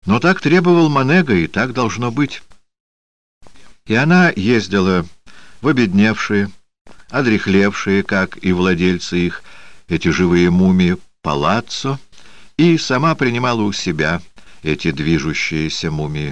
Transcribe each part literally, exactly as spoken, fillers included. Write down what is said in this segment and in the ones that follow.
Но так требовал Манега, и так должно быть. И она ездила в обедневшие, одряхлевшие, как и владельцы их, эти живые мумии, палаццо, и сама принимала у себя эти движущиеся мумии.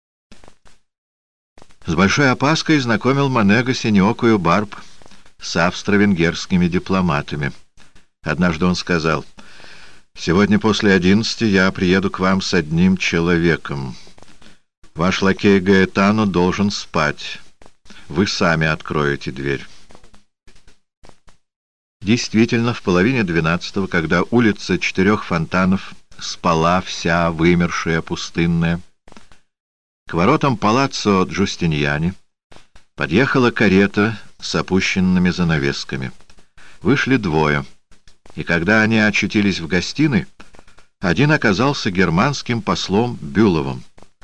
С большой опаской знакомил Манега Синьокую Барб с австро-венгерскими дипломатами. Однажды он сказал: «Сегодня после одиннадцати я приеду к вам с одним человеком. Ваш лакей Гаэтано должен спать. Вы сами откроете дверь». Действительно, в половине двенадцатого, когда улица Четырех Фонтанов спала вся, вымершая, пустынная, к воротам палаццо Джустиньяни подъехала карета с опущенными занавесками. Вышли двое, и когда они очутились в гостиной, один оказался германским послом Бюловым.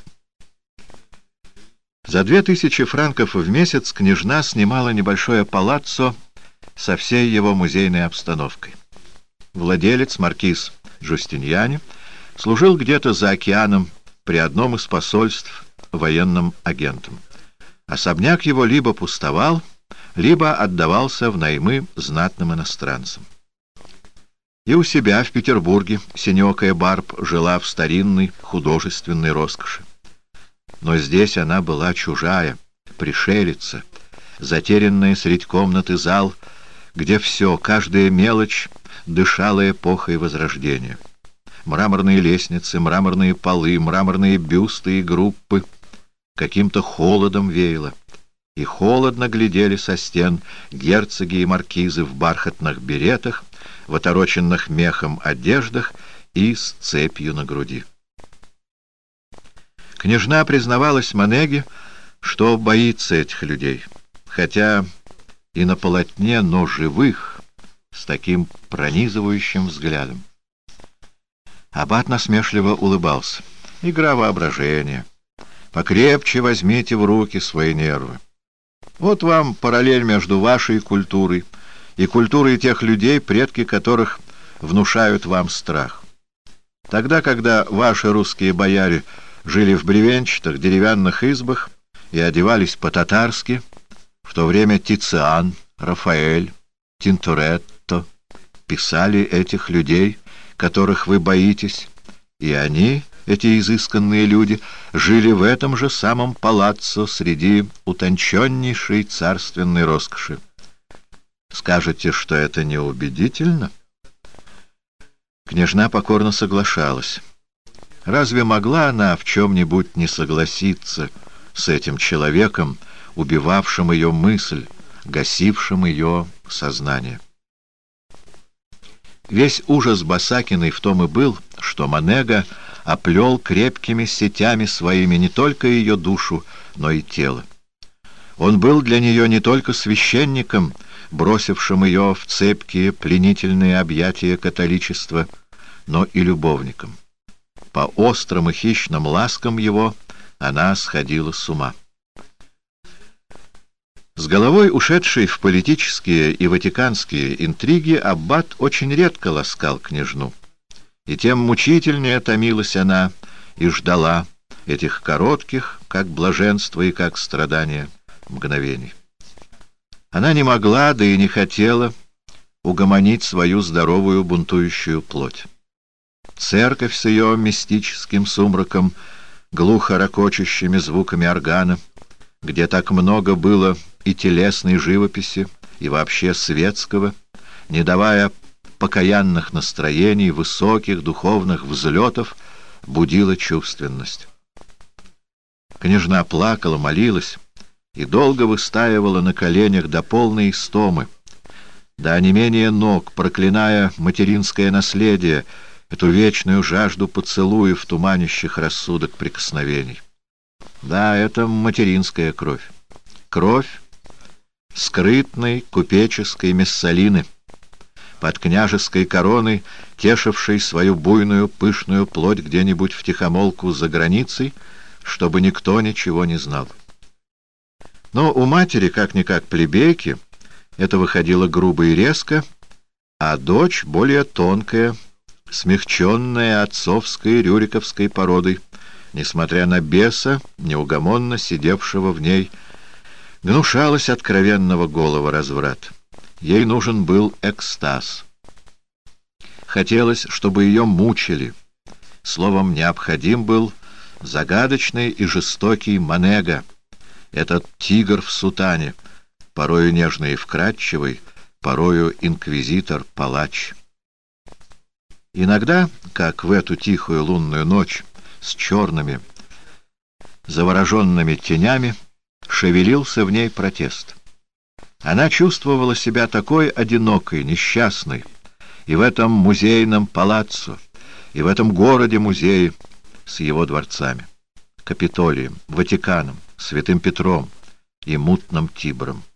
За две тысячи франков в месяц княжна снимала небольшое палаццо со всей его музейной обстановкой. Владелец, маркиз Джустиньяни, служил где-то за океаном при одном из посольств военным агентом. Особняк его либо пустовал, либо отдавался в наймы знатным иностранцам. И у себя в Петербурге Синьокая Барб жила в старинной художественной роскоши. Но здесь она была чужая, пришелица, затерянная средь комнат и зал, где все, каждая мелочь дышала эпохой Возрождения. Мраморные лестницы, мраморные полы, мраморные бюсты и группы. Каким-то холодом веяло. И холодно глядели со стен герцоги и маркизы в бархатных беретах, в отороченных мехом одеждах и с цепью на груди. Княжна признавалась Манеге, что боится этих людей, хотя и на полотне, но живых, с таким пронизывающим взглядом. Аббат насмешливо улыбался. Игра воображения. Покрепче возьмите в руки свои нервы. Вот вам параллель между вашей культурой и культурой тех людей, предки которых внушают вам страх. Тогда, когда ваши русские бояре жили в бревенчатых деревянных избах и одевались по-татарски, в то время Тициан, Рафаэль, Тинторетто писали этих людей, которых вы боитесь, и они, эти изысканные люди, жили в этом же самом палаццо среди утонченнейшей царственной роскоши. Скажете, что это неубедительно? Княжна покорно соглашалась. Разве могла она в чем-нибудь не согласиться с этим человеком, убивавшим ее мысль, гасившим ее сознание? Весь ужас Басакиной в том и был, что Манега оплел крепкими сетями своими не только ее душу, но и тело. Он был для нее не только священником, бросившим ее в цепкие пленительные объятия католичества, но и любовником. По острым и хищным ласкам его она сходила с ума. С головой ушедшей в политические и ватиканские интриги, аббат очень редко ласкал княжну, и тем мучительнее томилась она и ждала этих коротких, как блаженство и как страдание, мгновений. Она не могла, да и не хотела угомонить свою здоровую бунтующую плоть. Церковь с ее мистическим сумраком, глухо ракочущими звуками органа, где так много было и телесной живописи, и вообще светского, не давая покаянных настроений, высоких духовных взлетов, будила чувственность. Княжна плакала, молилась и долго выстаивала на коленях до полной истомы, до онемения ног, проклиная материнское наследие, эту вечную жажду поцелуев, туманящих рассудок прикосновений. Да, это материнская кровь. Кровь скрытной купеческой Мессалины, под княжеской короной, тешившей свою буйную пышную плоть где-нибудь втихомолку за границей, чтобы никто ничего не знал. Но у матери, как-никак плебейки, это выходило грубо и резко, а дочь более тонкая, смягченная отцовской рюриковской породой, несмотря на беса, неугомонно сидевшего в ней, гнушалась откровенного голого разврата. Ей нужен был экстаз. Хотелось, чтобы ее мучили. Словом, необходим был загадочный и жестокий Манега, этот тигр в сутане, порою нежный и вкрадчивый, порою инквизитор-палач. Иногда, как в эту тихую лунную ночь с черными, завороженными тенями, шевелился в ней протест. Она чувствовала себя такой одинокой, несчастной, и в этом музейном палаццо, и в этом городе-музее с его дворцами, Капитолием, Ватиканом, Святым Петром и мутным Тибром.